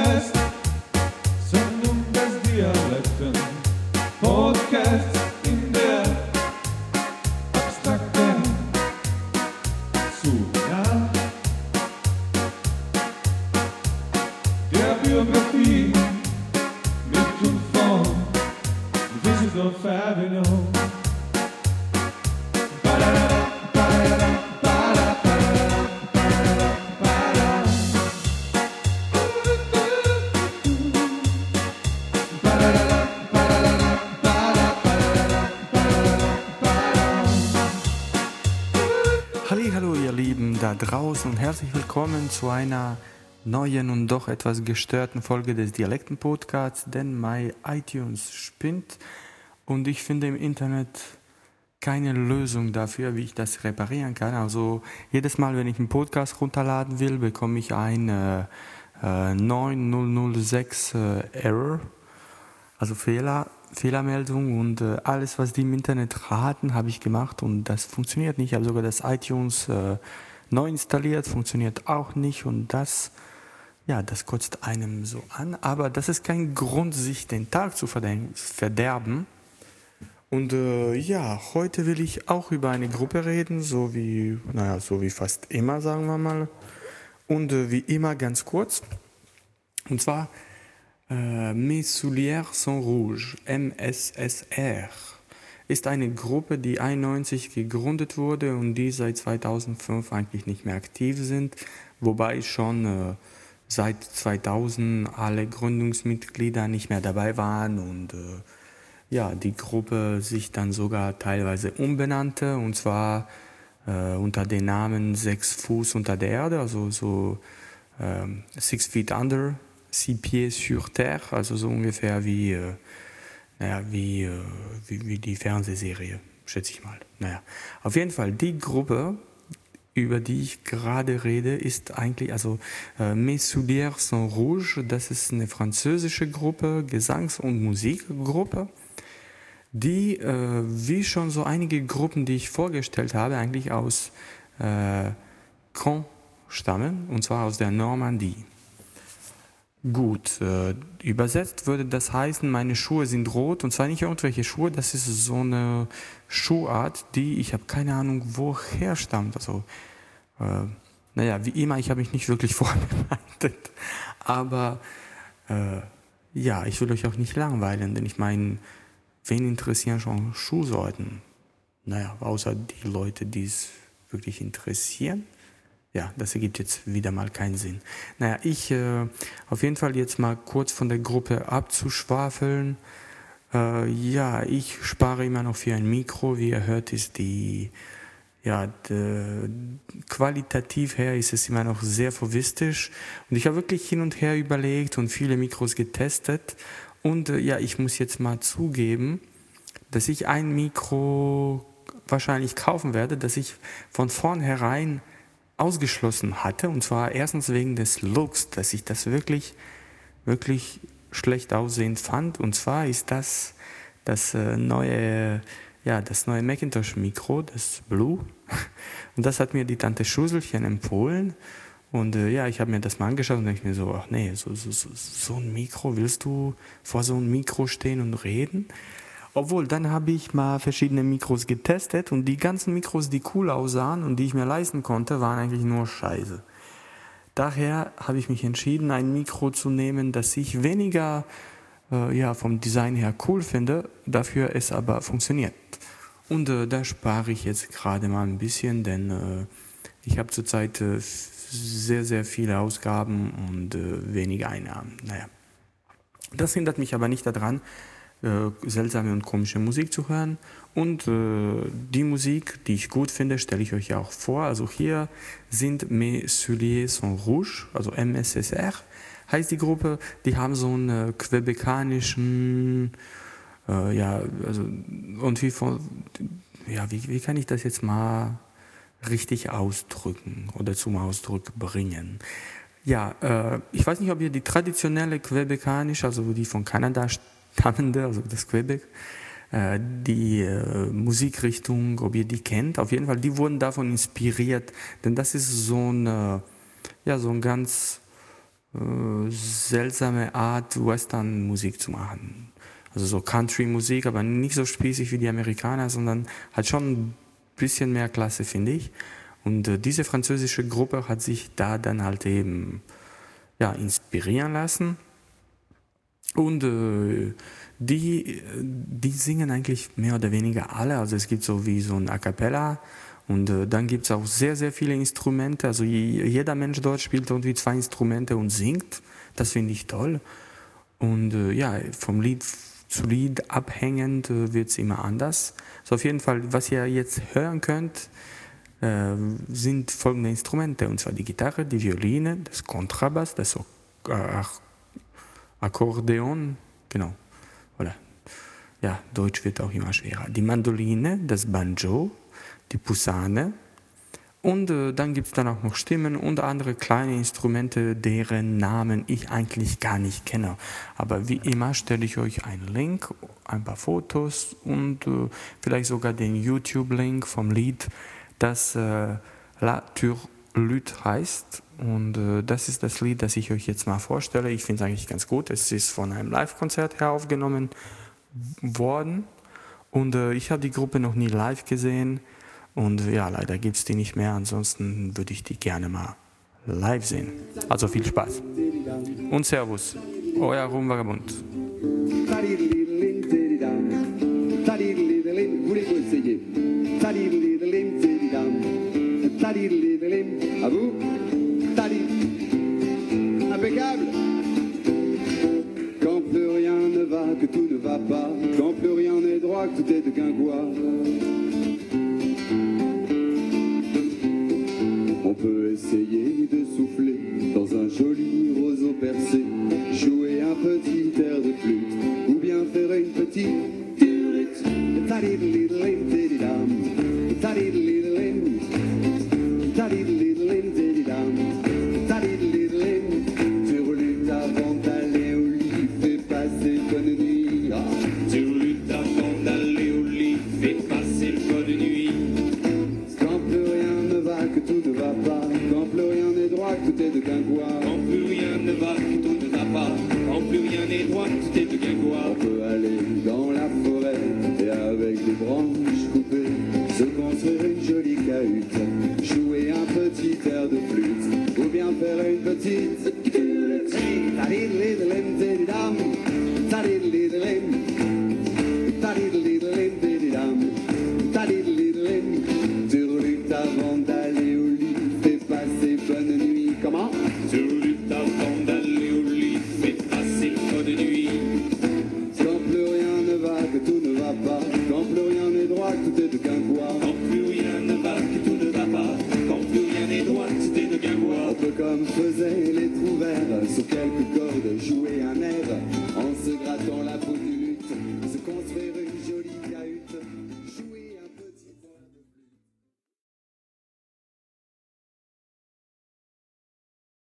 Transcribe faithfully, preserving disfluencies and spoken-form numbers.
Podcast, Sendung des Dialekten, Podcast in der abstrakten Zunah der Biografie mit und von Visit of Avenue. Hallo ihr Lieben da draußen und herzlich willkommen zu einer neuen und doch etwas gestörten Folge des Dialekten-Podcasts, denn mein iTunes spinnt und ich finde im Internet keine Lösung dafür, wie ich das reparieren kann. Also jedes Mal, wenn ich einen Podcast runterladen will, bekomme ich eine äh, neun null null sechs äh, Error, also Fehler. Fehlermeldung und äh, alles, was die im Internet raten, habe ich gemacht und das funktioniert nicht. Ich habe sogar das iTunes äh, neu installiert, funktioniert auch nicht und das, ja, das kotzt einem so an. Aber das ist kein Grund, sich den Tag zu verderben. Und äh, ja, heute will ich auch über eine Gruppe reden, so wie, naja, so wie fast immer, sagen wir mal. Und äh, wie immer ganz kurz. Und zwar Äh, Mes Souliers sont rouges, M S S R, ist eine Gruppe, die einundneunzig gegründet wurde und die seit zweitausendfünf eigentlich nicht mehr aktiv sind, wobei schon äh, seit zweitausend alle Gründungsmitglieder nicht mehr dabei waren und äh, ja, die Gruppe sich dann sogar teilweise umbenannte und zwar äh, unter dem Namen Sechs Fuß unter der Erde, also so äh, Six Feet Under, Six Pieds sur Terre, also so ungefähr wie, äh, naja, wie, äh, wie, wie die Fernsehserie, schätze ich mal. Naja, auf jeden Fall, die Gruppe, über die ich gerade rede, ist eigentlich, also äh, Mes Souliers sont rouges, das ist eine französische Gruppe, Gesangs- und Musikgruppe, die, äh, wie schon so einige Gruppen, die ich vorgestellt habe, eigentlich aus äh, Caen stammen, und zwar aus der Normandie. Gut, äh, übersetzt würde das heißen, meine Schuhe sind rot und zwar nicht irgendwelche Schuhe, das ist so eine Schuhart, die, ich habe keine Ahnung, woher stammt. Also, äh, naja, wie immer, ich habe mich nicht wirklich vorbereitet, aber äh, ja, ich will euch auch nicht langweilen, denn ich meine, wen interessieren schon Schuhsorten? Naja, außer die Leute, die es wirklich interessieren. Ja, das ergibt jetzt wieder mal keinen Sinn. Naja, ich äh, auf jeden Fall jetzt mal kurz von der Gruppe abzuschwafeln. Äh, ja, ich spare immer noch für ein Mikro. Wie ihr hört, ist die, ja, de, qualitativ her ist es immer noch sehr fovistisch. Und ich habe wirklich hin und her überlegt und viele Mikros getestet. Und äh, ja, ich muss jetzt mal zugeben, dass ich ein Mikro wahrscheinlich kaufen werde, dass ich von vornherein ausgeschlossen hatte, und zwar erstens wegen des Looks, dass ich das wirklich, wirklich schlecht aussehend fand, und zwar ist das das äh, neue, ja, das neue Macintosh-Mikro, das Blue, und das hat mir die Tante Schuselchen empfohlen, und äh, ja, ich habe mir das mal angeschaut und denke mir so, ach nee, so, so, so, so ein Mikro, willst du vor so einem Mikro stehen und reden? Obwohl, dann habe ich mal verschiedene Mikros getestet und die ganzen Mikros, die cool aussahen und die ich mir leisten konnte, waren eigentlich nur Scheiße. Daher habe ich mich entschieden, ein Mikro zu nehmen, das ich weniger äh, ja, vom Design her cool finde, dafür es aber funktioniert. Und äh, da spare ich jetzt gerade mal ein bisschen, denn äh, ich habe zurzeit äh, sehr, sehr viele Ausgaben und äh, wenig Einnahmen. Naja, das hindert mich aber nicht daran, Äh, seltsame und komische Musik zu hören und äh, die Musik, die ich gut finde, stelle ich euch ja auch vor. Also hier sind Mes Souliers sont rouges, also M S S R heißt die Gruppe. Die haben so einen äh, quebecanischen, äh, ja, also irgendwie von, ja, wie, wie kann ich das jetzt mal richtig ausdrücken oder zum Ausdruck bringen? Ja, äh, ich weiß nicht, ob ihr die traditionelle quebecanische, also die von Kanada stammende, also das Quebec, äh, die äh, Musikrichtung, ob ihr die kennt. Auf jeden Fall, die wurden davon inspiriert, denn das ist so ein, äh, ja, so ein ganz äh, seltsame Art, Western-Musik zu machen. Also so Country-Musik, aber nicht so spießig wie die Amerikaner, sondern hat schon ein bisschen mehr Klasse, finde ich. Und äh, diese französische Gruppe hat sich da dann halt eben ja, inspirieren lassen. Und äh, die, die singen eigentlich mehr oder weniger alle. Also es gibt so wie so ein A Cappella. Und äh, dann gibt es auch sehr, sehr viele Instrumente. Also je, jeder Mensch dort spielt irgendwie zwei Instrumente und singt. Das finde ich toll. Und äh, ja, vom Lied zu Lied abhängend äh, wird es immer anders. So auf jeden Fall, was ihr jetzt hören könnt, äh, sind folgende Instrumente. Und zwar die Gitarre, die Violine, das Kontrabass, das Ak- Akkordeon, genau. Oder, ja, Deutsch wird auch immer schwerer. Die Mandoline, das Banjo, die Posaune und äh, dann gibt es dann auch noch Stimmen und andere kleine Instrumente, deren Namen ich eigentlich gar nicht kenne. Aber wie immer stelle ich euch einen Link, ein paar Fotos und äh, vielleicht sogar den YouTube-Link vom Lied, das äh, La Turlute heißt. Und äh, das ist das Lied, das ich euch jetzt mal vorstelle. Ich finde es eigentlich ganz gut. Es ist von einem Live-Konzert her aufgenommen worden und äh, ich habe die Gruppe noch nie live gesehen. Und ja, leider gibt es die nicht mehr, ansonsten würde ich die gerne mal live sehen. Also viel Spaß. Und Servus, euer Rumvagabund. Impeccable. Quand plus rien ne va, que tout ne va pas, quand plus rien n'est droit, que tout est de guingois. On peut essayer de souffler dans un joli roseau percé, jouer un petit air de flûte, ou bien faire une petite turlute. Ta-di-di-di-di-lim, di-di-dam, ta-di-di-di-di-lim, ta-di-di-di-di-lim, di-di-dam, ta-di-di-di-di-lim. Turlute avant d'aller au lit, fais passer bonne nuit. Ah. Turlute avant d'aller au lit, fais passer bonne nuit. Quand plus rien ne va, que tout ne va pas, quand plus rien n'est droit, que tout est de guingois. Quand plus rien ne va, que tout ne va pas, quand plus rien n'est droit, que tout est de guingois. On peut aller dans la forêt et avec des branches coupées se construire une jolie cahute, jouer un petit air de flûte ou bien faire une petite